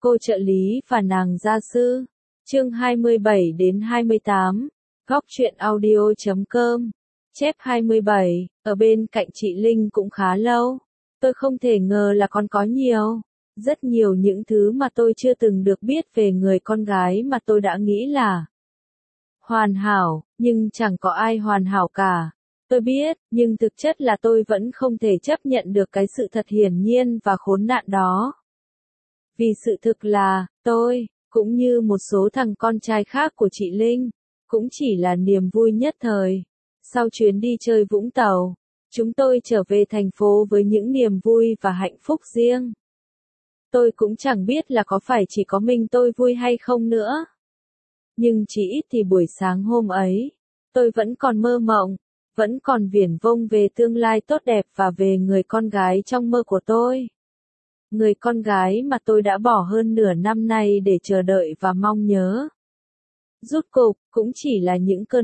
Cô trợ lý và nàng gia sư. Chương 27 đến 28. Góc truyện audio.com. Chép 27, ở bên cạnh chị Linh cũng khá lâu. Tôi không thể ngờ là còn có rất nhiều những thứ mà tôi chưa từng được biết về người con gái mà tôi đã nghĩ là hoàn hảo, nhưng chẳng có ai hoàn hảo cả. Tôi biết, nhưng thực chất là tôi vẫn không thể chấp nhận được cái sự thật hiển nhiên và khốn nạn đó. Vì sự thực là, tôi, cũng như một số thằng con trai khác của chị Linh, cũng chỉ là niềm vui nhất thời. Sau chuyến đi chơi Vũng Tàu, chúng tôi trở về thành phố với những niềm vui và hạnh phúc riêng. Tôi cũng chẳng biết là có phải chỉ có mình tôi vui hay không nữa. Nhưng chỉ ít thì buổi sáng hôm ấy, tôi vẫn còn mơ mộng, vẫn còn viển vông về tương lai tốt đẹp và về người con gái trong mơ của tôi. Người con gái mà tôi đã bỏ hơn nửa năm nay để chờ đợi và mong nhớ. Rốt cục, cũng chỉ là những cơn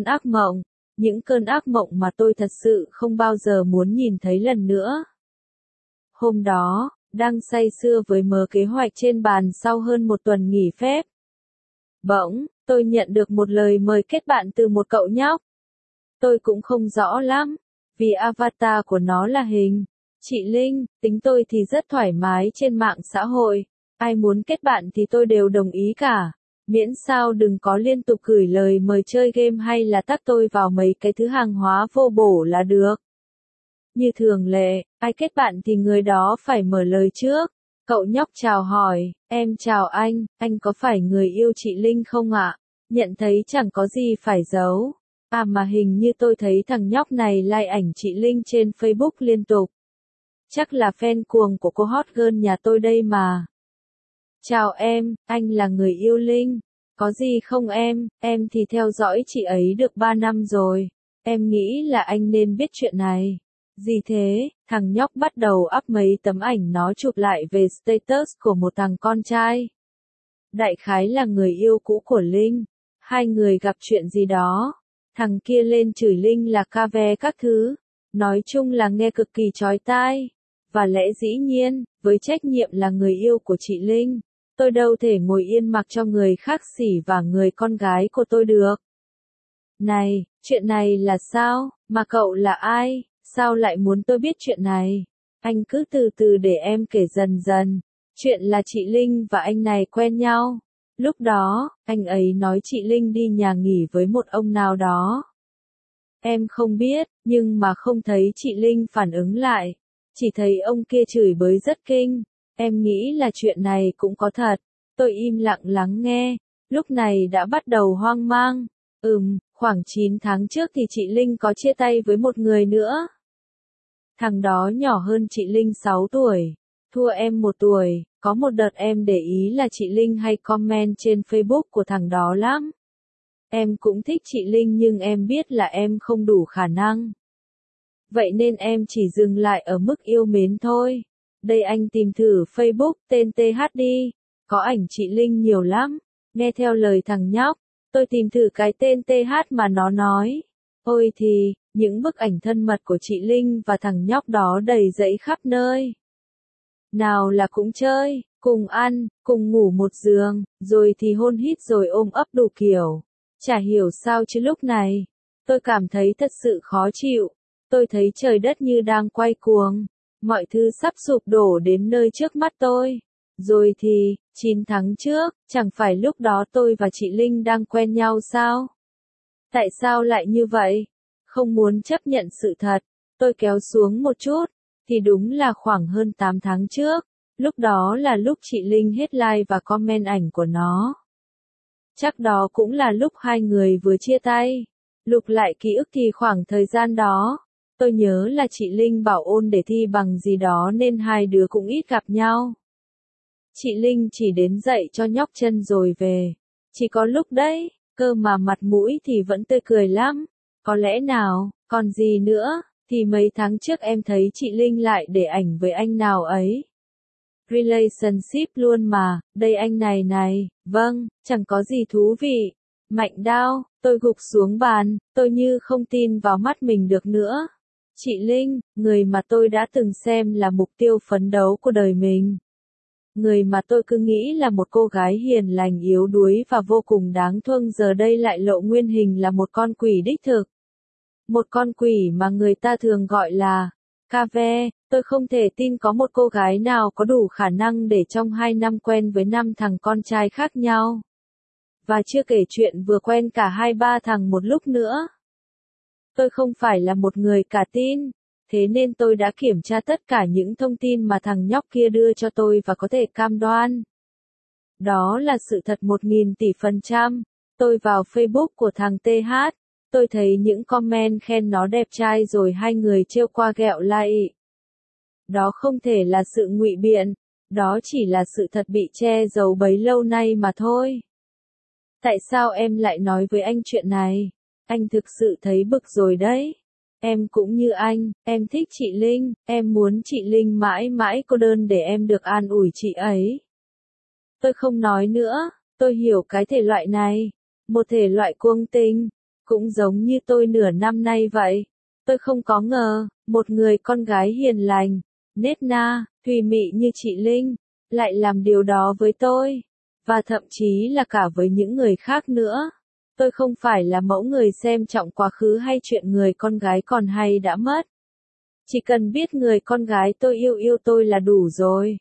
ác mộng mà tôi thật sự không bao giờ muốn nhìn thấy lần nữa. Hôm đó, đang say sưa với mớ kế hoạch trên bàn sau hơn một tuần nghỉ phép. Bỗng, tôi nhận được một lời mời kết bạn từ một cậu nhóc. Tôi cũng không rõ lắm, vì avatar của nó là hình chị Linh. Tính tôi thì rất thoải mái trên mạng xã hội, ai muốn kết bạn thì tôi đều đồng ý cả, miễn sao đừng có liên tục gửi lời mời chơi game hay là tag tôi vào mấy cái thứ hàng hóa vô bổ là được. Như thường lệ, ai kết bạn thì người đó phải mở lời trước. Cậu nhóc chào hỏi, em chào anh có phải người yêu chị Linh không ạ? Nhận thấy chẳng có gì phải giấu. À mà hình như tôi thấy thằng nhóc này like ảnh chị Linh trên Facebook liên tục. Chắc là fan cuồng của cô hot girl nhà tôi đây mà. Chào em, anh là người yêu Linh. Có gì không em thì theo dõi chị ấy được 3 năm rồi. Em nghĩ là anh nên biết chuyện này. Gì thế? Thằng nhóc bắt đầu up mấy tấm ảnh nó chụp lại về status của một thằng con trai. Đại khái là người yêu cũ của Linh. Hai người gặp chuyện gì đó. Thằng kia lên chửi Linh là ca ve các thứ. Nói chung là nghe cực kỳ chói tai. Và lẽ dĩ nhiên, với trách nhiệm là người yêu của chị Linh, tôi đâu thể ngồi yên mặc cho người khác xỉ vả người con gái của tôi được. Này, chuyện này là sao? Mà cậu là ai? Sao lại muốn tôi biết chuyện này? Anh cứ từ từ để em kể dần dần. Chuyện là chị Linh và anh này quen nhau. Lúc đó, anh ấy nói chị Linh đi nhà nghỉ với một ông nào đó. Em không biết, nhưng mà không thấy chị Linh phản ứng lại. Chỉ thấy ông kia chửi bới rất kinh. Em nghĩ là chuyện này cũng có thật. Tôi im lặng lắng nghe. Lúc này đã bắt đầu hoang mang. Khoảng 9 tháng trước thì chị Linh có chia tay với một người nữa. Thằng đó nhỏ hơn chị Linh 6 tuổi. Thua em 1 tuổi. Có một đợt em để ý là chị Linh hay comment trên Facebook của thằng đó lắm. Em cũng thích chị Linh nhưng em biết là em không đủ khả năng. Vậy nên em chỉ dừng lại ở mức yêu mến thôi. Đây anh tìm thử Facebook tên TH đi. Có ảnh chị Linh nhiều lắm. Nghe theo lời thằng nhóc, tôi tìm thử cái tên TH mà nó nói. Ôi thì, những bức ảnh thân mật của chị Linh và thằng nhóc đó đầy rẫy khắp nơi. Nào là cũng chơi, cùng ăn, cùng ngủ một giường, rồi thì hôn hít rồi ôm ấp đủ kiểu. Chả hiểu sao chứ lúc này, tôi cảm thấy thật sự khó chịu. Tôi thấy trời đất như đang quay cuồng. Mọi thứ sắp sụp đổ đến nơi trước mắt tôi. Rồi thì, 9 tháng trước, chẳng phải lúc đó tôi và chị Linh đang quen nhau sao? Tại sao lại như vậy? Không muốn chấp nhận sự thật, tôi kéo xuống một chút, thì đúng là khoảng hơn 8 tháng trước. Lúc đó là lúc chị Linh hết like và comment ảnh của nó. Chắc đó cũng là lúc hai người vừa chia tay. Lục lại ký ức thì khoảng thời gian đó, tôi nhớ là chị Linh bảo ôn để thi bằng gì đó nên hai đứa cũng ít gặp nhau. Chị Linh chỉ đến dạy cho nhóc chân rồi về. Chỉ có lúc đấy, cơ mà mặt mũi thì vẫn tươi cười lắm. Có lẽ nào, còn gì nữa, thì mấy tháng trước em thấy chị Linh lại để ảnh với anh nào ấy. Relationship luôn mà, đây anh này, vâng, chẳng có gì thú vị. Mạnh đao, tôi gục xuống bàn, tôi như không tin vào mắt mình được nữa. Chị Linh, người mà tôi đã từng xem là mục tiêu phấn đấu của đời mình. Người mà tôi cứ nghĩ là một cô gái hiền lành yếu đuối và vô cùng đáng thương giờ đây lại lộ nguyên hình là một con quỷ đích thực. Một con quỷ mà người ta thường gọi là Cave. Tôi không thể tin có một cô gái nào có đủ khả năng để trong 2 năm quen với 5 thằng con trai khác nhau. Và chưa kể chuyện vừa quen cả 2-3 thằng một lúc nữa. Tôi không phải là một người cả tin. Thế nên tôi đã kiểm tra tất cả những thông tin mà thằng nhóc kia đưa cho tôi và có thể cam đoan. Đó là sự thật 1000 tỷ %. Tôi vào Facebook của thằng TH. Tôi thấy những comment khen nó đẹp trai rồi hai người trêu qua ghẹo lại. Đó không thể là sự ngụy biện. Đó chỉ là sự thật bị che giấu bấy lâu nay mà thôi. Tại sao em lại nói với anh chuyện này? Anh thực sự thấy bực rồi đấy. Em cũng như anh, em thích chị Linh, em muốn chị Linh mãi mãi cô đơn để em được an ủi chị ấy. Tôi không nói nữa, tôi hiểu cái thể loại này. Một thể loại cuồng tình, cũng giống như tôi nửa năm nay vậy. Tôi không có ngờ, một người con gái hiền lành, nết na, thùy mị như chị Linh, lại làm điều đó với tôi. Và thậm chí là cả với những người khác nữa. Tôi không phải là mẫu người xem trọng quá khứ hay chuyện người con gái còn hay đã mất. Chỉ cần biết người con gái tôi yêu tôi là đủ rồi.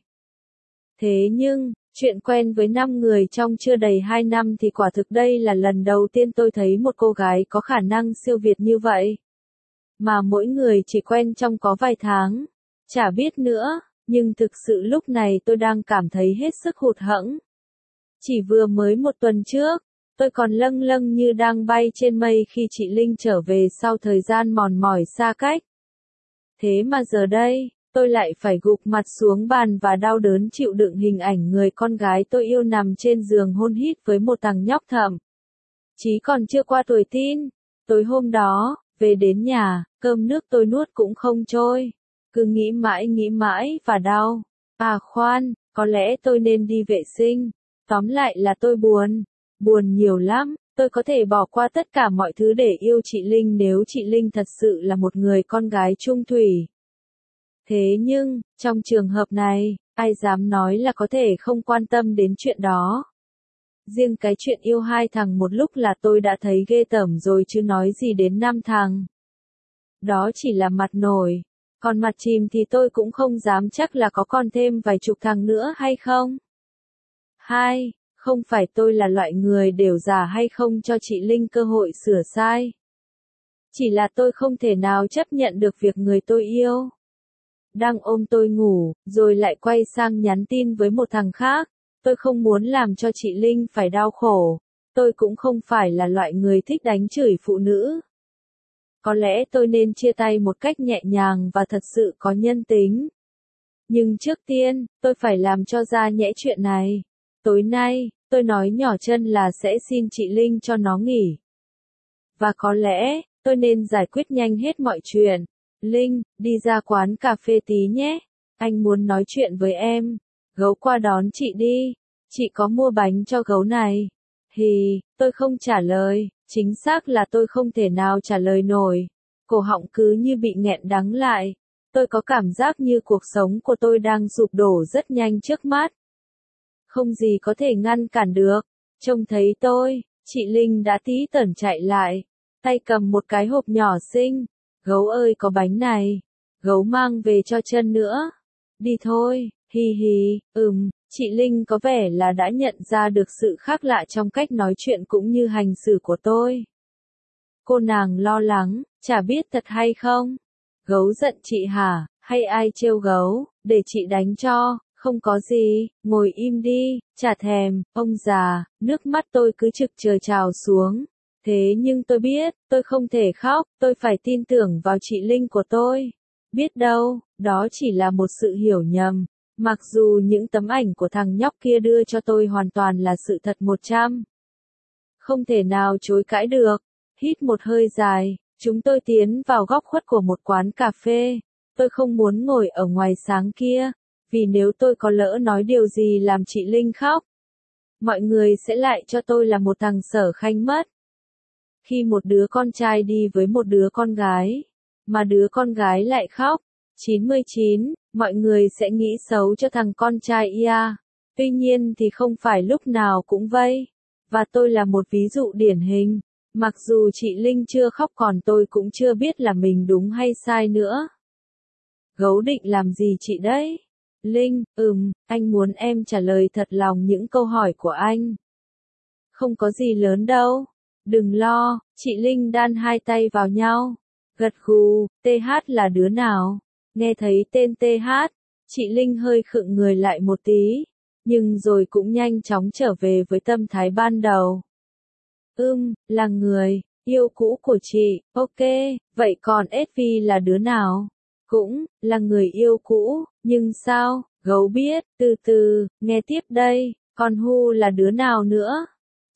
Thế nhưng, chuyện quen với 5 người trong chưa đầy 2 năm thì quả thực đây là lần đầu tiên tôi thấy một cô gái có khả năng siêu việt như vậy. Mà mỗi người chỉ quen trong có vài tháng. Chả biết nữa, nhưng thực sự lúc này tôi đang cảm thấy hết sức hụt hẫng. Chỉ vừa mới 1 tuần trước, tôi còn lâng lâng như đang bay trên mây khi chị Linh trở về sau thời gian mòn mỏi xa cách. Thế mà giờ đây, tôi lại phải gục mặt xuống bàn và đau đớn chịu đựng hình ảnh người con gái tôi yêu nằm trên giường hôn hít với một thằng nhóc thậm chí còn chưa qua tuổi teen. Tối hôm đó, về đến nhà, cơm nước tôi nuốt cũng không trôi. Cứ nghĩ mãi và đau. À khoan, có lẽ tôi nên đi vệ sinh. Tóm lại là tôi buồn. Buồn nhiều lắm, tôi có thể bỏ qua tất cả mọi thứ để yêu chị Linh nếu chị Linh thật sự là một người con gái trung thủy. Thế nhưng, trong trường hợp này, ai dám nói là có thể không quan tâm đến chuyện đó. Riêng cái chuyện yêu 2 thằng một lúc là tôi đã thấy ghê tởm rồi chứ nói gì đến 5 thằng. Đó chỉ là mặt nổi, còn mặt chìm thì tôi cũng không dám chắc là có còn thêm vài chục thằng nữa hay không. 2. Không phải tôi là loại người đều già hay không cho chị Linh cơ hội sửa sai. Chỉ là tôi không thể nào chấp nhận được việc người tôi yêu đang ôm tôi ngủ, rồi lại quay sang nhắn tin với một thằng khác. Tôi không muốn làm cho chị Linh phải đau khổ. Tôi cũng không phải là loại người thích đánh chửi phụ nữ. Có lẽ tôi nên chia tay một cách nhẹ nhàng và thật sự có nhân tính. Nhưng trước tiên, tôi phải làm cho ra nhẽ chuyện này. Tối nay, tôi nói nhỏ chân là sẽ xin chị Linh cho nó nghỉ. Và có lẽ, tôi nên giải quyết nhanh hết mọi chuyện. Linh, đi ra quán cà phê tí nhé. Anh muốn nói chuyện với em. Gấu qua đón chị đi. Chị có mua bánh cho gấu này. Tôi không trả lời. Chính xác là tôi không thể nào trả lời nổi. Cổ họng cứ như bị nghẹn đắng lại. Tôi có cảm giác như cuộc sống của tôi đang sụp đổ rất nhanh trước mắt. Không gì có thể ngăn cản được. Trông thấy tôi, chị Linh đã tí tởn chạy lại. Tay cầm một cái hộp nhỏ xinh. Gấu ơi có bánh này. Gấu mang về cho chân nữa. Đi thôi, chị Linh có vẻ là đã nhận ra được sự khác lạ trong cách nói chuyện cũng như hành xử của tôi. Cô nàng lo lắng, chả biết thật hay không? Gấu giận chị hả, hay ai trêu gấu, để chị đánh cho, không có gì, ngồi im đi, chả thèm, ông già, nước mắt tôi cứ trực chờ trào xuống. Thế nhưng tôi biết, tôi không thể khóc, tôi phải tin tưởng vào chị Linh của tôi. Biết đâu, đó chỉ là một sự hiểu nhầm. Mặc dù những tấm ảnh của thằng nhóc kia đưa cho tôi hoàn toàn là sự thật 100. Không thể nào chối cãi được. Hít một hơi dài, chúng tôi tiến vào góc khuất của một quán cà phê. Tôi không muốn ngồi ở ngoài sáng kia, vì nếu tôi có lỡ nói điều gì làm chị Linh khóc, mọi người sẽ lại cho tôi là một thằng sở khanh mất. Khi một đứa con trai đi với một đứa con gái, mà đứa con gái lại khóc, 99, mọi người sẽ nghĩ xấu cho thằng con trai ia. Tuy nhiên thì không phải lúc nào cũng vậy. Và tôi là một ví dụ điển hình. Mặc dù chị Linh chưa khóc còn tôi cũng chưa biết là mình đúng hay sai nữa. Gấu định làm gì chị đấy? Linh, anh muốn em trả lời thật lòng những câu hỏi của anh. Không có gì lớn đâu. Đừng lo, chị Linh đan hai tay vào nhau. Gật gù, TH là đứa nào? Nghe thấy tên TH, chị Linh hơi khựng người lại một tí, nhưng rồi cũng nhanh chóng trở về với tâm thái ban đầu. Là người yêu cũ của chị, ok, vậy còn SV là đứa nào? Cũng là người yêu cũ, nhưng sao? Gấu biết, từ từ, nghe tiếp đây, còn Hu là đứa nào nữa?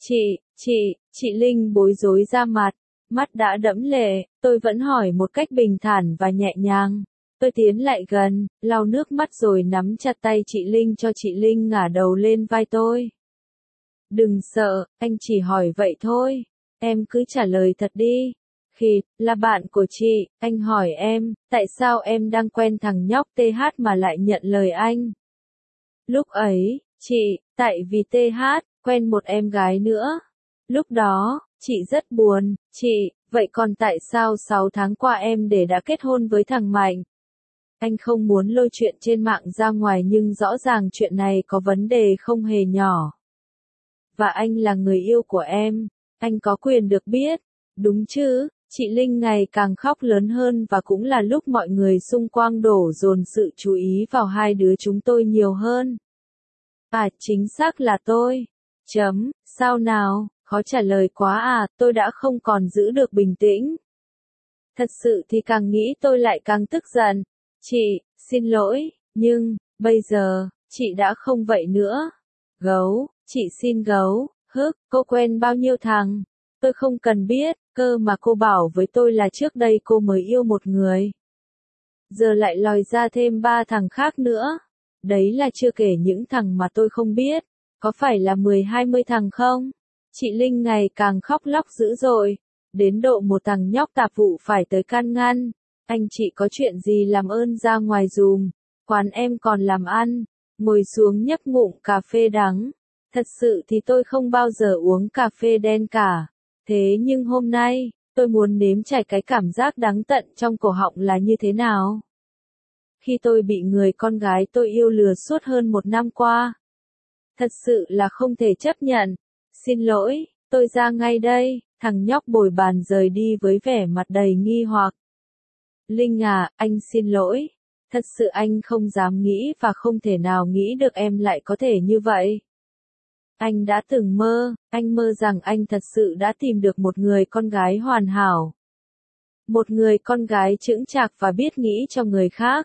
Chị Linh bối rối ra mặt, mắt đã đẫm lệ, tôi vẫn hỏi một cách bình thản và nhẹ nhàng. Tôi tiến lại gần, lau nước mắt rồi nắm chặt tay chị Linh cho chị Linh ngả đầu lên vai tôi. Đừng sợ, anh chỉ hỏi vậy thôi. Em cứ trả lời thật đi. Khi là bạn của chị, anh hỏi em, tại sao em đang quen thằng nhóc TH mà lại nhận lời anh? Lúc ấy, tại vì TH, quen một em gái nữa. Lúc đó, chị rất buồn, vậy còn tại sao 6 tháng qua em đã kết hôn với thằng Mạnh? Anh không muốn lôi chuyện trên mạng ra ngoài nhưng rõ ràng chuyện này có vấn đề không hề nhỏ. Và anh là người yêu của em, anh có quyền được biết, đúng chứ? Chị Linh ngày càng khóc lớn hơn và cũng là lúc mọi người xung quanh đổ dồn sự chú ý vào hai đứa chúng tôi nhiều hơn. Chính xác là tôi. Sao nào, khó trả lời quá à, tôi đã không còn giữ được bình tĩnh. Thật sự thì càng nghĩ tôi lại càng tức giận. Chị, xin lỗi, nhưng, bây giờ, chị đã không vậy nữa. Gấu, chị xin gấu, cô quen bao nhiêu thằng? Tôi không cần biết, cơ mà cô bảo với tôi là trước đây cô mới yêu một người. Giờ lại lòi ra thêm 3 thằng khác nữa. Đấy là chưa kể những thằng mà tôi không biết. Có phải là 10-20 thằng không? Chị Linh ngày càng khóc lóc dữ dội. Đến độ một thằng nhóc tạp vụ phải tới can ngăn. Anh chị có chuyện gì làm ơn ra ngoài dùm. Quán em còn làm ăn. Ngồi xuống nhấp ngụm cà phê đắng. Thật sự thì tôi không bao giờ uống cà phê đen cả. Thế nhưng hôm nay, tôi muốn nếm trải cái cảm giác đắng tận trong cổ họng là như thế nào. Khi tôi bị người con gái tôi yêu lừa suốt hơn 1 năm qua. Thật sự là không thể chấp nhận. Xin lỗi, tôi ra ngay đây, thằng nhóc bồi bàn rời đi với vẻ mặt đầy nghi hoặc. Linh à, anh xin lỗi. Thật sự anh không dám nghĩ và không thể nào nghĩ được em lại có thể như vậy. Anh đã từng mơ, anh mơ rằng anh thật sự đã tìm được một người con gái hoàn hảo. Một người con gái chững chạc và biết nghĩ cho người khác.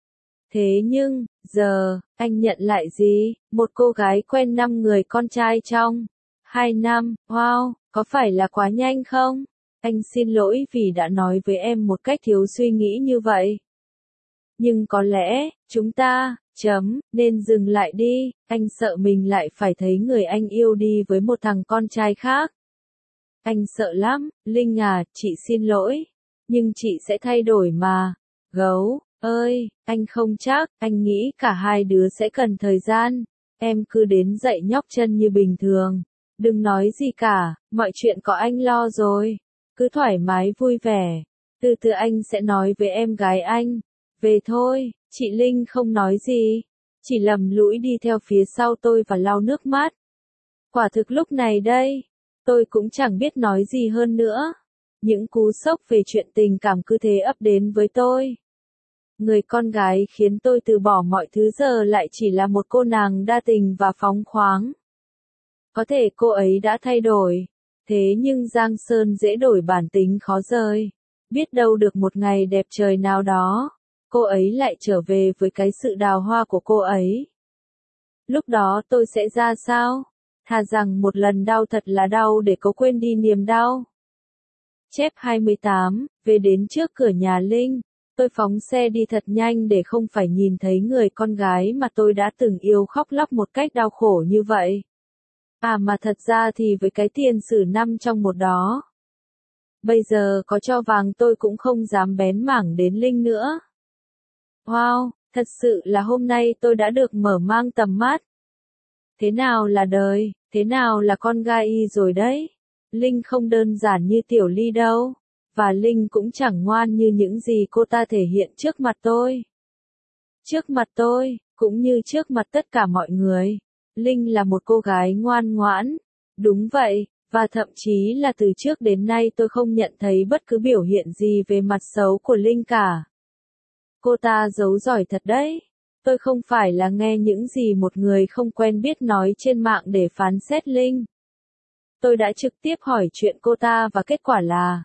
Thế nhưng, giờ, anh nhận lại gì? Một cô gái quen 5 người con trai trong 2 năm, wow, có phải là quá nhanh không? Anh xin lỗi vì đã nói với em một cách thiếu suy nghĩ như vậy. Nhưng có lẽ, chúng ta, nên dừng lại đi, anh sợ mình lại phải thấy người anh yêu đi với một thằng con trai khác. Anh sợ lắm, Linh à, chị xin lỗi. Nhưng chị sẽ thay đổi mà. Gấu ơi, anh không chắc, anh nghĩ cả hai đứa sẽ cần thời gian. Em cứ đến dạy nhóc chân như bình thường. Đừng nói gì cả, mọi chuyện có anh lo rồi. Cứ thoải mái vui vẻ. Từ từ anh sẽ nói với em gái anh. Về thôi, chị Linh không nói gì. Chỉ lầm lũi đi theo phía sau tôi và lau nước mắt. Quả thực lúc này đây, tôi cũng chẳng biết nói gì hơn nữa. Những cú sốc về chuyện tình cảm cứ thế ập đến với tôi. Người con gái khiến tôi từ bỏ mọi thứ giờ lại chỉ là một cô nàng đa tình và phóng khoáng. Có thể cô ấy đã thay đổi. Thế nhưng Giang Sơn dễ đổi bản tính khó rời. Biết đâu được một ngày đẹp trời nào đó, cô ấy lại trở về với cái sự đào hoa của cô ấy. Lúc đó tôi sẽ ra sao? Thà rằng một lần đau thật là đau để cố quên đi niềm đau. Chép 28, về đến trước cửa nhà Linh. Tôi phóng xe đi thật nhanh để không phải nhìn thấy người con gái mà tôi đã từng yêu khóc lóc một cách đau khổ như vậy. Mà thật ra thì với cái tiền sử 5 trong 1 đó. Bây giờ có cho vàng tôi cũng không dám bén mảng đến Linh nữa. Wow, thật sự là hôm nay tôi đã được mở mang tầm mắt. Thế nào là đời, thế nào là con gai rồi đấy. Linh không đơn giản như Tiểu Ly đâu, và Linh cũng chẳng ngoan như những gì cô ta thể hiện trước mặt tôi. Trước mặt tôi, cũng như trước mặt tất cả mọi người, Linh là một cô gái ngoan ngoãn. Đúng vậy, và thậm chí là từ trước đến nay tôi không nhận thấy bất cứ biểu hiện gì về mặt xấu của Linh cả. Cô ta giấu giỏi thật đấy. Tôi không phải là nghe những gì một người không quen biết nói trên mạng để phán xét Linh. Tôi đã trực tiếp hỏi chuyện cô ta và kết quả là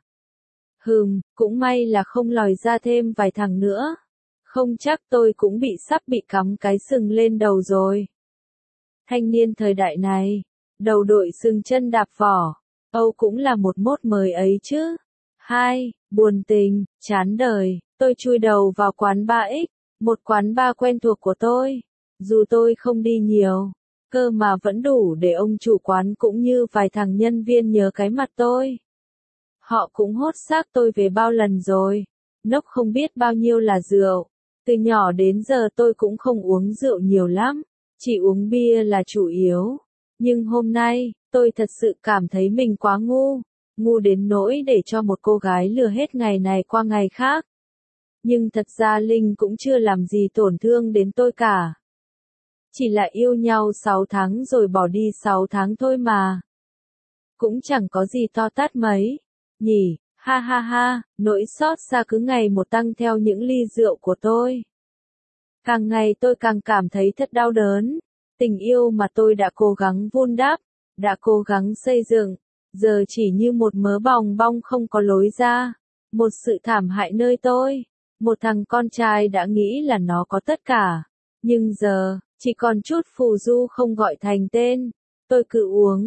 cũng may là không lòi ra thêm vài thằng nữa. Không chắc tôi cũng sắp bị cắm cái sừng lên đầu rồi. Thanh niên thời đại này, đầu đội sừng chân đạp vỏ, Âu cũng là một mốt mới ấy chứ. 2. Buồn tình, chán đời, tôi chui đầu vào quán 3X, một quán bar quen thuộc của tôi. Dù tôi không đi nhiều, cơ mà vẫn đủ để ông chủ quán cũng như vài thằng nhân viên nhớ cái mặt tôi. Họ cũng hốt xác tôi về bao lần rồi, nốc không biết bao nhiêu là rượu. Từ nhỏ đến giờ tôi cũng không uống rượu nhiều lắm, chỉ uống bia là chủ yếu. Nhưng hôm nay, tôi thật sự cảm thấy mình quá ngu đến nỗi để cho một cô gái lừa hết ngày này qua ngày khác. Nhưng thật ra Linh cũng chưa làm gì tổn thương đến tôi cả. Chỉ là yêu nhau 6 tháng rồi bỏ đi 6 tháng thôi mà. Cũng chẳng có gì to tát mấy, nhỉ, ha ha ha, nỗi xót xa cứ ngày một tăng theo những ly rượu của tôi. Càng ngày tôi càng cảm thấy thật đau đớn. Tình yêu mà tôi đã cố gắng vun đắp, đã cố gắng xây dựng, giờ chỉ như một mớ bòng bong không có lối ra. Một sự thảm hại nơi tôi. Một thằng con trai đã nghĩ là nó có tất cả. Nhưng giờ, chỉ còn chút phù du không gọi thành tên. Tôi cứ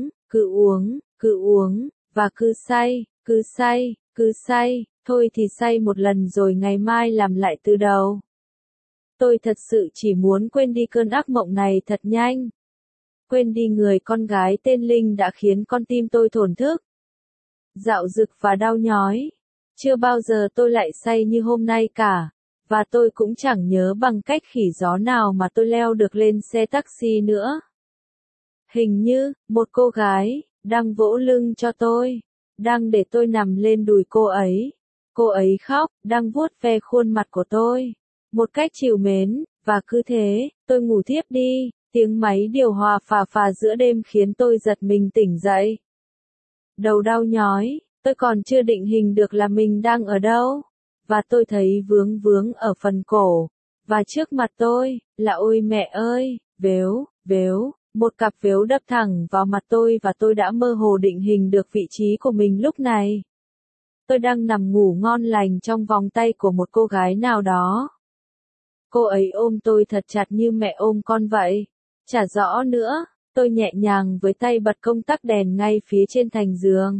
uống, và cứ say, thôi thì say một lần rồi ngày mai làm lại từ đầu. Tôi thật sự chỉ muốn quên đi cơn ác mộng này thật nhanh. Quên đi người con gái tên Linh đã khiến con tim tôi thổn thức, dạo dực và đau nhói. Chưa bao giờ tôi lại say như hôm nay cả, và tôi cũng chẳng nhớ bằng cách khỉ gió nào mà tôi leo được lên xe taxi nữa. Hình như, một cô gái, đang vỗ lưng cho tôi, đang để tôi nằm lên đùi cô ấy. Cô ấy khóc, đang vuốt ve khuôn mặt của tôi, một cách trìu mến, và cứ thế, tôi ngủ thiếp đi. Tiếng máy điều hòa phà phà giữa đêm khiến tôi giật mình tỉnh dậy. Đầu đau nhói, tôi còn chưa định hình được là mình đang ở đâu. Và tôi thấy vướng vướng ở phần cổ. Và trước mặt tôi, là ôi mẹ ơi, vếu, một cặp vếu đập thẳng vào mặt tôi và tôi đã mơ hồ định hình được vị trí của mình lúc này. Tôi đang nằm ngủ ngon lành trong vòng tay của một cô gái nào đó. Cô ấy ôm tôi thật chặt như mẹ ôm con vậy. Chả rõ nữa, tôi nhẹ nhàng với tay bật công tắc đèn ngay phía trên thành giường.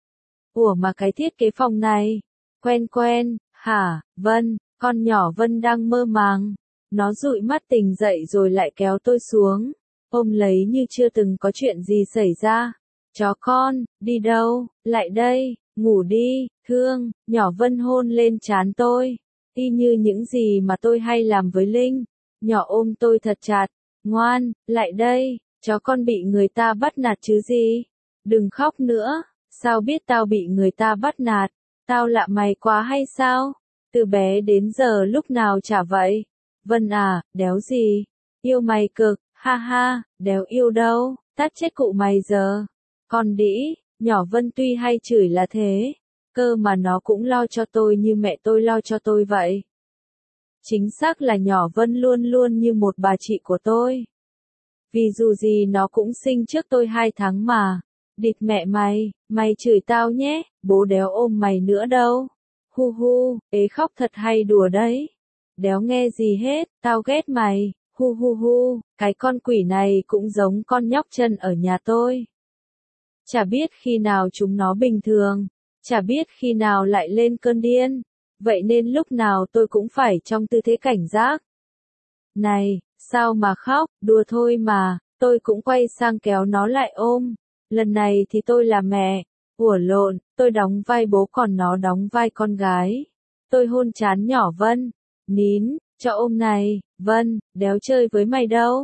Ủa mà cái thiết kế phòng này, quen, hả, Vân, con nhỏ Vân đang mơ màng. Nó dụi mắt tỉnh dậy rồi lại kéo tôi xuống, ôm lấy như chưa từng có chuyện gì xảy ra. Chó con, đi đâu, lại đây, ngủ đi, thương, nhỏ Vân hôn lên trán tôi, y như những gì mà tôi hay làm với Linh. Nhỏ ôm tôi thật chặt. Ngoan, lại đây, chó con bị người ta bắt nạt chứ gì? Đừng khóc nữa, sao biết tao bị người ta bắt nạt? Tao lạ mày quá hay sao? Từ bé đến giờ lúc nào chả vậy? Vân à, đéo gì? Yêu mày cực, ha ha, đéo yêu đâu, tát chết cụ mày giờ. Con đĩ, nhỏ Vân tuy hay chửi là thế, cơ mà nó cũng lo cho tôi như mẹ tôi lo cho tôi vậy. Chính xác là nhỏ Vân luôn luôn như một bà chị của tôi. Vì dù gì nó cũng sinh trước tôi 2 tháng mà. Địt mẹ mày chửi tao nhé, bố đéo ôm mày nữa đâu. Hu, ế khóc thật hay đùa đấy. Đéo nghe gì hết, tao ghét mày, hu, cái con quỷ này cũng giống con nhóc chân ở nhà tôi. Chả biết khi nào chúng nó bình thường, chả biết khi nào lại lên cơn điên. Vậy nên lúc nào tôi cũng phải trong tư thế cảnh giác. Này, sao mà khóc, đùa thôi mà, tôi cũng quay sang kéo nó lại ôm. Lần này thì tôi là mẹ, ủa lộn, tôi đóng vai bố còn nó đóng vai con gái. Tôi hôn trán nhỏ Vân, nín, cho ôm này, Vân, đéo chơi với mày đâu.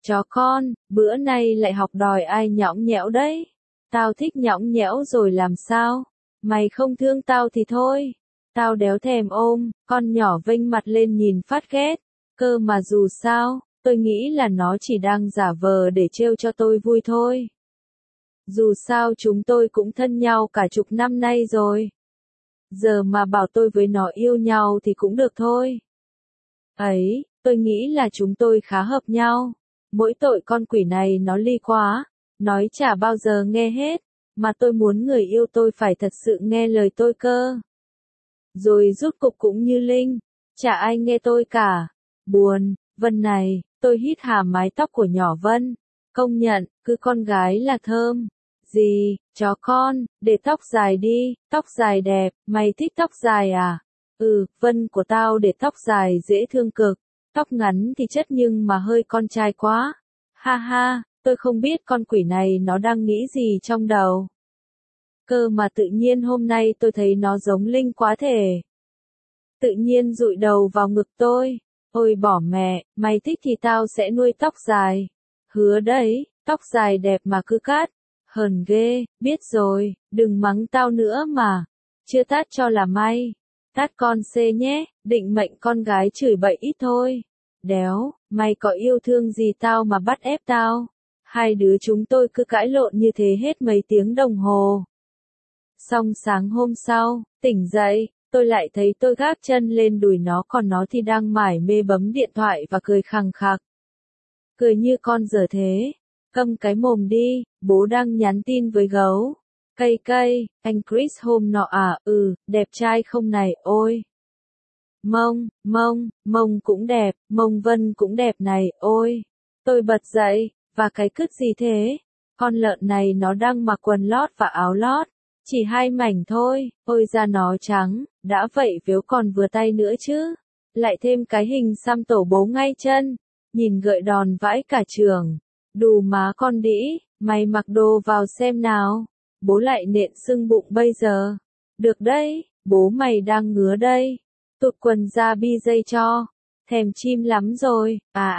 chó con, bữa nay lại học đòi ai nhõng nhẽo đấy. Tao thích nhõng nhẽo rồi làm sao? Mày không thương tao thì thôi. Tao đéo thèm ôm, con nhỏ vênh mặt lên nhìn phát ghét. Cơ mà dù sao, tôi nghĩ là nó chỉ đang giả vờ để trêu cho tôi vui thôi. Dù sao chúng tôi cũng thân nhau cả chục năm nay rồi. Giờ mà bảo tôi với nó yêu nhau thì cũng được thôi. Ấy, tôi nghĩ là chúng tôi khá hợp nhau. Mỗi tội con quỷ này nó ly quá, nói chả bao giờ nghe hết, mà tôi muốn người yêu tôi phải thật sự nghe lời tôi cơ. Rồi rút cục cũng như Linh, chả ai nghe tôi cả. Buồn, Vân này, tôi hít hà mái tóc của nhỏ Vân. Công nhận, cứ con gái là thơm. Gì, chó con, để tóc dài đi, tóc dài đẹp, mày thích tóc dài à? Ừ, Vân của tao để tóc dài dễ thương cực, tóc ngắn thì chất nhưng mà hơi con trai quá. Ha ha, tôi không biết con quỷ này nó đang nghĩ gì trong đầu. Cơ mà tự nhiên hôm nay tôi thấy nó giống Linh quá thể. Tự nhiên dụi đầu vào ngực tôi. Ôi bỏ mẹ, mày thích thì tao sẽ nuôi tóc dài. Hứa đấy, tóc dài đẹp mà cứ cắt. Hờn ghê, biết rồi, đừng mắng tao nữa mà. Chưa tát cho là may. Tát con xê nhé, định mệnh con gái chửi bậy ít thôi. Đéo, mày có yêu thương gì tao mà bắt ép tao. Hai đứa chúng tôi cứ cãi lộn như thế hết mấy tiếng đồng hồ. Xong sáng hôm sau, tỉnh dậy, tôi lại thấy tôi gác chân lên đùi nó còn nó thì đang mải mê bấm điện thoại và cười khằng khặc. Cười như con dở thế. Câm cái mồm đi, bố đang nhắn tin với gấu. Cây cây, anh Chris hôm nọ à, đẹp trai không này, ôi. Mông cũng đẹp, mông Vân cũng đẹp này, ôi. Tôi bật dậy, và cái cứt gì thế? Con lợn này nó đang mặc quần lót và áo lót. Chỉ 2 mảnh thôi, ôi da nó trắng, đã vậy véo còn vừa tay nữa chứ. Lại thêm cái hình xăm tổ bố ngay chân. Nhìn gợi đòn vãi cả trường. Đù má con đĩ, mày mặc đồ vào xem nào. Bố lại nện sưng bụng bây giờ. Được đấy, bố mày đang ngứa đây. Tụt quần ra bi dây cho. Thèm chim lắm rồi,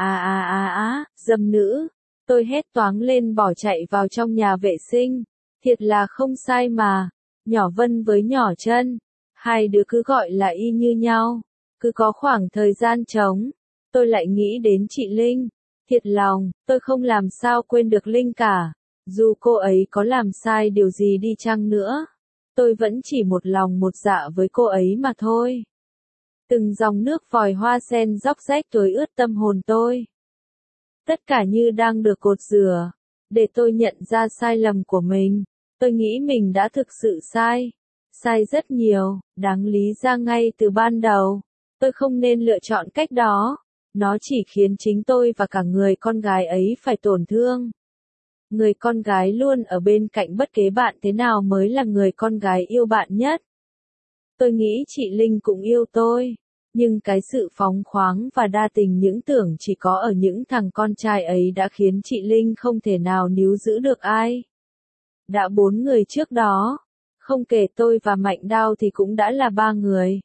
dâm nữ. Tôi hét toáng lên bỏ chạy vào trong nhà vệ sinh. Thiệt là không sai mà. Nhỏ Vân với nhỏ Chân. Hai đứa cứ gọi là y như nhau. Cứ có khoảng thời gian trống. Tôi lại nghĩ đến chị Linh. Thiệt lòng, tôi không làm sao quên được Linh cả. Dù cô ấy có làm sai điều gì đi chăng nữa. Tôi vẫn chỉ một lòng một dạ với cô ấy mà thôi. Từng dòng nước vòi hoa sen róc rách tưới ướt tâm hồn tôi. Tất cả như đang được cột rửa. Để tôi nhận ra sai lầm của mình. Tôi nghĩ mình đã thực sự sai. Sai rất nhiều, đáng lý ra ngay từ ban đầu. Tôi không nên lựa chọn cách đó. Nó chỉ khiến chính tôi và cả người con gái ấy phải tổn thương. Người con gái luôn ở bên cạnh bất kể bạn thế nào mới là người con gái yêu bạn nhất. Tôi nghĩ chị Linh cũng yêu tôi. Nhưng cái sự phóng khoáng và đa tình những tưởng chỉ có ở những thằng con trai ấy đã khiến chị Linh không thể nào níu giữ được ai. Đã 4 người trước đó. Không kể tôi và Mạnh Đao thì cũng đã là 3 người.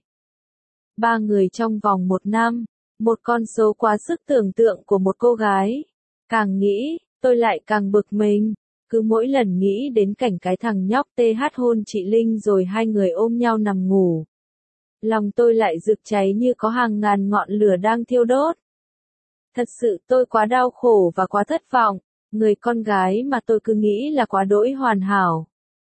3 người trong vòng 1 năm. Một con số quá sức tưởng tượng của một cô gái. Càng nghĩ, tôi lại càng bực mình. Cứ mỗi lần nghĩ đến cảnh cái thằng nhóc TH hôn chị Linh rồi hai người ôm nhau nằm ngủ. Lòng tôi lại rực cháy như có hàng ngàn ngọn lửa đang thiêu đốt. Thật sự tôi quá đau khổ và quá thất vọng. Người con gái mà tôi cứ nghĩ là quá đỗi hoàn hảo.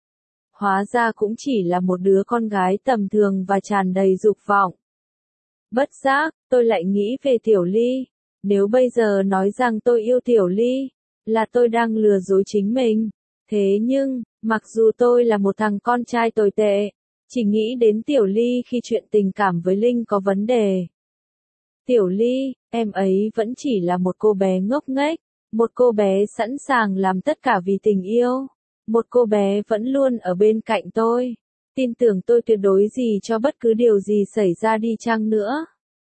Hóa ra cũng chỉ là một đứa con gái tầm thường và tràn đầy dục vọng. Bất giác, tôi lại nghĩ về Tiểu Ly. Nếu bây giờ nói rằng tôi yêu Tiểu Ly, là tôi đang lừa dối chính mình. Thế nhưng, mặc dù tôi là một thằng con trai tồi tệ, chỉ nghĩ đến Tiểu Ly khi chuyện tình cảm với Linh có vấn đề. Tiểu Ly, em ấy vẫn chỉ là một cô bé ngốc nghếch, một cô bé sẵn sàng làm tất cả vì tình yêu, một cô bé vẫn luôn ở bên cạnh tôi. Tin tưởng tôi tuyệt đối gì cho bất cứ điều gì xảy ra đi chăng nữa.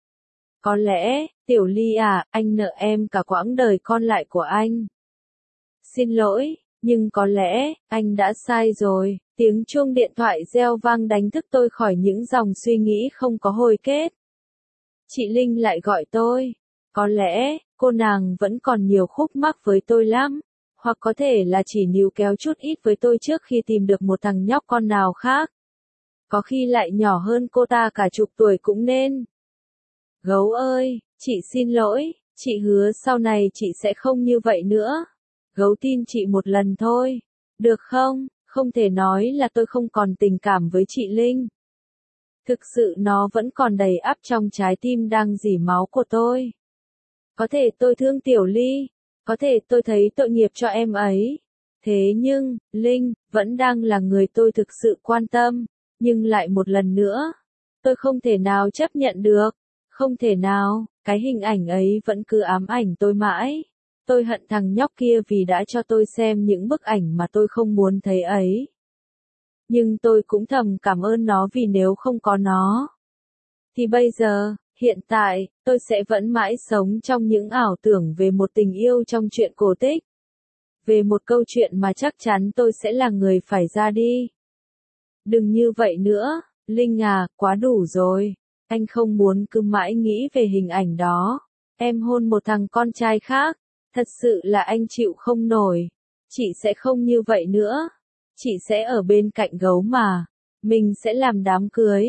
Có lẽ, Tiểu Ly à, anh nợ em cả quãng đời còn lại của anh. Xin lỗi, nhưng có lẽ, anh đã sai rồi. Tiếng chuông điện thoại reo vang đánh thức tôi khỏi những dòng suy nghĩ không có hồi kết. Chị Linh lại gọi tôi. Có lẽ, cô nàng vẫn còn nhiều khúc mắc với tôi lắm. Hoặc có thể là chỉ níu kéo chút ít với tôi trước khi tìm được một thằng nhóc con nào khác. Có khi lại nhỏ hơn cô ta cả chục tuổi cũng nên. Gấu ơi, chị xin lỗi, chị hứa sau này chị sẽ không như vậy nữa. Gấu tin chị một lần thôi. Được không? Không thể nói là tôi không còn tình cảm với chị Linh. Thực sự nó vẫn còn đầy ắp trong trái tim đang rỉ máu của tôi. Có thể tôi thương Tiểu Ly, có thể tôi thấy tội nghiệp cho em ấy. Thế nhưng, Linh, vẫn đang là người tôi thực sự quan tâm. Nhưng lại một lần nữa, tôi không thể nào chấp nhận được. Không thể nào, cái hình ảnh ấy vẫn cứ ám ảnh tôi mãi. Tôi hận thằng nhóc kia vì đã cho tôi xem những bức ảnh mà tôi không muốn thấy ấy. Nhưng tôi cũng thầm cảm ơn nó vì nếu không có nó, thì bây giờ, hiện tại, tôi sẽ vẫn mãi sống trong những ảo tưởng về một tình yêu trong truyện cổ tích. Về một câu chuyện mà chắc chắn tôi sẽ là người phải ra đi. Đừng như vậy nữa, Linh à, quá đủ rồi. Anh không muốn cứ mãi nghĩ về hình ảnh đó. Em hôn một thằng con trai khác. Thật sự là anh chịu không nổi. Chị sẽ không như vậy nữa. Chị sẽ ở bên cạnh gấu mà. Mình sẽ làm đám cưới.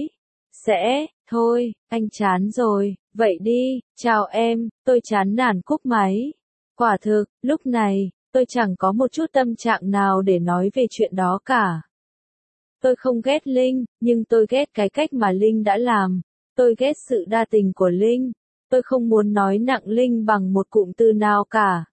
Thôi, anh chán rồi. Vậy đi, chào em, tôi chán nản cúp máy. Quả thực, lúc này, tôi chẳng có một chút tâm trạng nào để nói về chuyện đó cả. Tôi không ghét Linh, nhưng tôi ghét cái cách mà Linh đã làm. Tôi ghét sự đa tình của Linh. Tôi không muốn nói nặng Linh bằng một cụm từ nào cả.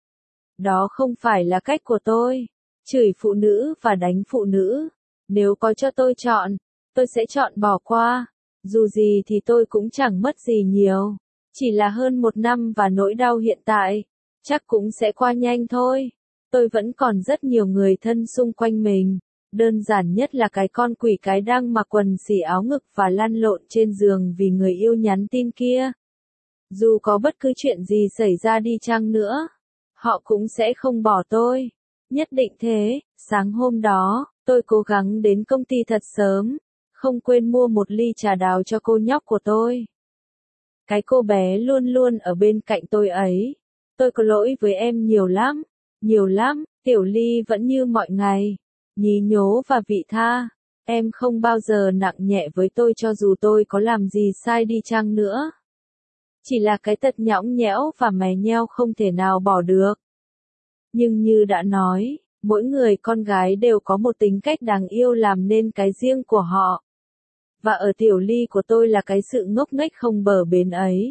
Đó không phải là cách của tôi. Chửi phụ nữ và đánh phụ nữ. Nếu có cho tôi chọn, tôi sẽ chọn bỏ qua. Dù gì thì tôi cũng chẳng mất gì nhiều. Chỉ là hơn 1 năm và nỗi đau hiện tại. Chắc cũng sẽ qua nhanh thôi. Tôi vẫn còn rất nhiều người thân xung quanh mình. Đơn giản nhất là cái con quỷ cái đang mặc quần xỉ áo ngực và lăn lộn trên giường vì người yêu nhắn tin kia. Dù có bất cứ chuyện gì xảy ra đi chăng nữa, họ cũng sẽ không bỏ tôi. Nhất định thế, sáng hôm đó, tôi cố gắng đến công ty thật sớm, không quên mua một ly trà đào cho cô nhóc của tôi. Cái cô bé luôn luôn ở bên cạnh tôi ấy. Tôi có lỗi với em nhiều lắm, Tiểu Ly vẫn như mọi ngày. Nhí nhố và vị tha. Em không bao giờ nặng nhẹ với tôi cho dù tôi có làm gì sai đi chăng nữa. Chỉ là cái tật nhõng nhẽo và mè nheo không thể nào bỏ được. Nhưng như đã nói, mỗi người con gái đều có một tính cách đáng yêu làm nên cái riêng của họ. Và ở Tiểu Ly của tôi là cái sự ngốc nghếch không bờ bến ấy.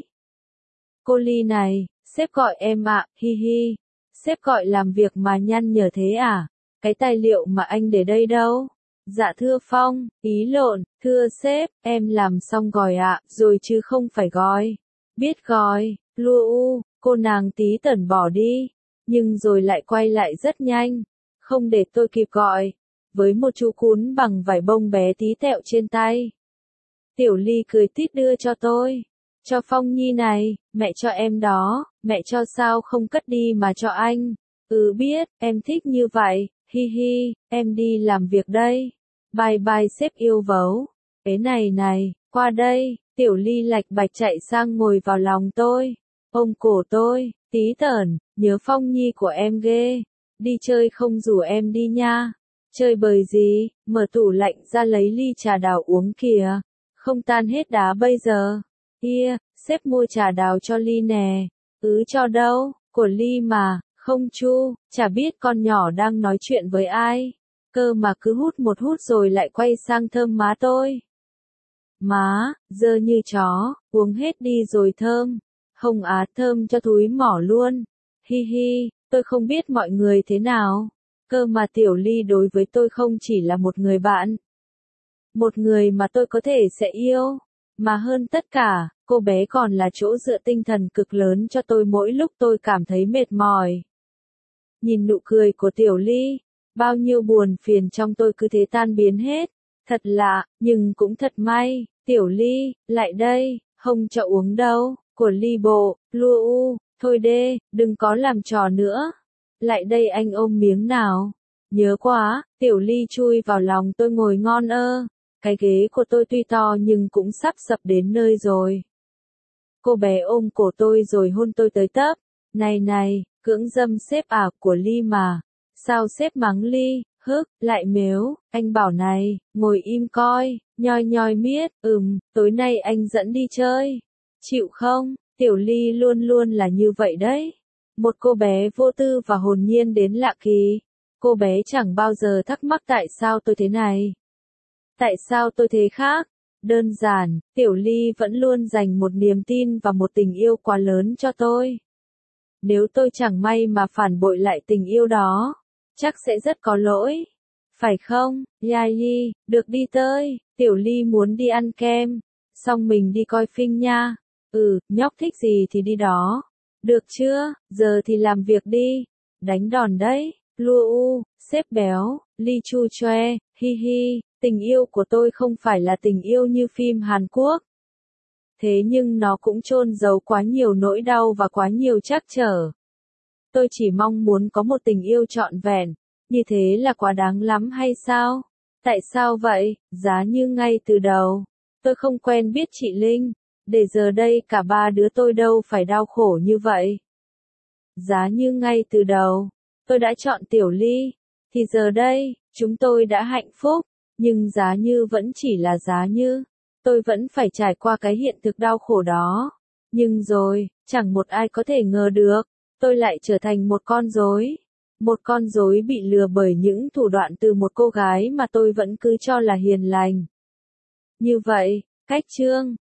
Cô Ly này, sếp gọi em ạ, hi hi. Sếp gọi làm việc mà nhăn nhở thế à? Cái tài liệu mà anh để đây đâu? Dạ thưa Phong, ý lộn, thưa sếp, em làm xong rồi ạ, rồi chứ không phải gói. Biết gói, cô nàng tí tẩn bỏ đi, nhưng rồi lại quay lại rất nhanh, không để tôi kịp gọi, với một chú cún bằng vải bông bé tí tẹo trên tay. Tiểu Ly cười tít đưa cho tôi. Cho Phong Nhi này, mẹ cho em đó, mẹ cho sao không cất đi mà cho anh. Biết, em thích như vậy, hi hi, em đi làm việc đây. Bye bye sếp yêu vấu. Này, qua đây, Tiểu Ly lạch bạch chạy sang ngồi vào lòng tôi. Ôm cổ tôi, tí tởn, nhớ Phong Nhi của em ghê. Đi chơi không rủ em đi nha. Chơi bời gì, mở tủ lạnh ra lấy ly trà đào uống kìa. Không tan hết đá bây giờ. Sếp mua trà đào cho Ly nè. Cho đâu, của Ly mà, không chu, chả biết con nhỏ đang nói chuyện với ai. Cơ mà cứ hút một hút rồi lại quay sang thơm má tôi. Má, dơ như chó, uống hết đi rồi thơm. Hồng á thơm cho thúi mỏ luôn. Hi hi, tôi không biết mọi người thế nào. Cơ mà Tiểu Ly đối với tôi không chỉ là một người bạn. Một người mà tôi có thể sẽ yêu. Mà hơn tất cả, cô bé còn là chỗ dựa tinh thần cực lớn cho tôi mỗi lúc tôi cảm thấy mệt mỏi. Nhìn nụ cười của Tiểu Ly, bao nhiêu buồn phiền trong tôi cứ thế tan biến hết. Thật lạ, nhưng cũng thật may. Tiểu Ly, lại đây, không cho uống đâu. Của Ly bộ, thôi đê, đừng có làm trò nữa. Lại đây anh ôm miếng nào. Nhớ quá, Tiểu Ly chui vào lòng tôi ngồi ngon ơ. Cái ghế của tôi tuy to nhưng cũng sắp sập đến nơi rồi. Cô bé ôm cổ tôi rồi hôn tôi tới tấp. Này này, cưỡng dâm sếp à, của Ly mà. Sao sếp mắng Ly, hức, lại mếu, anh bảo này, ngồi im coi, nhoi nhoi miết, tối nay anh dẫn đi chơi. Chịu không? Tiểu Ly luôn luôn là như vậy đấy. Một cô bé vô tư và hồn nhiên đến lạ kỳ. Cô bé chẳng bao giờ thắc mắc tại sao tôi thế này. Tại sao tôi thế khác? Đơn giản, Tiểu Ly vẫn luôn dành một niềm tin và một tình yêu quá lớn cho tôi. Nếu tôi chẳng may mà phản bội lại tình yêu đó, chắc sẽ rất có lỗi. Phải không, Yai, được đi tới, Tiểu Ly muốn đi ăn kem, xong mình đi coi phim nha. Nhóc thích gì thì đi đó. Được chưa, giờ thì làm việc đi. Đánh đòn đấy, lua sếp béo, Ly chu choe, hi hi, tình yêu của tôi không phải là tình yêu như phim Hàn Quốc. Thế nhưng nó cũng chôn giấu quá nhiều nỗi đau và quá nhiều trắc trở. Tôi chỉ mong muốn có một tình yêu trọn vẹn, như thế là quá đáng lắm hay sao? Tại sao vậy? Giá như ngay từ đầu, tôi không quen biết chị Linh, để giờ đây cả ba đứa tôi đâu phải đau khổ như vậy. Giá như ngay từ đầu, tôi đã chọn Tiểu Ly, thì giờ đây, chúng tôi đã hạnh phúc, nhưng giá như vẫn chỉ là giá như. Tôi vẫn phải trải qua cái hiện thực đau khổ đó. Nhưng rồi, chẳng một ai có thể ngờ được, tôi lại trở thành một con rối. Một con rối bị lừa bởi những thủ đoạn từ một cô gái mà tôi vẫn cứ cho là hiền lành. Như vậy, cách chương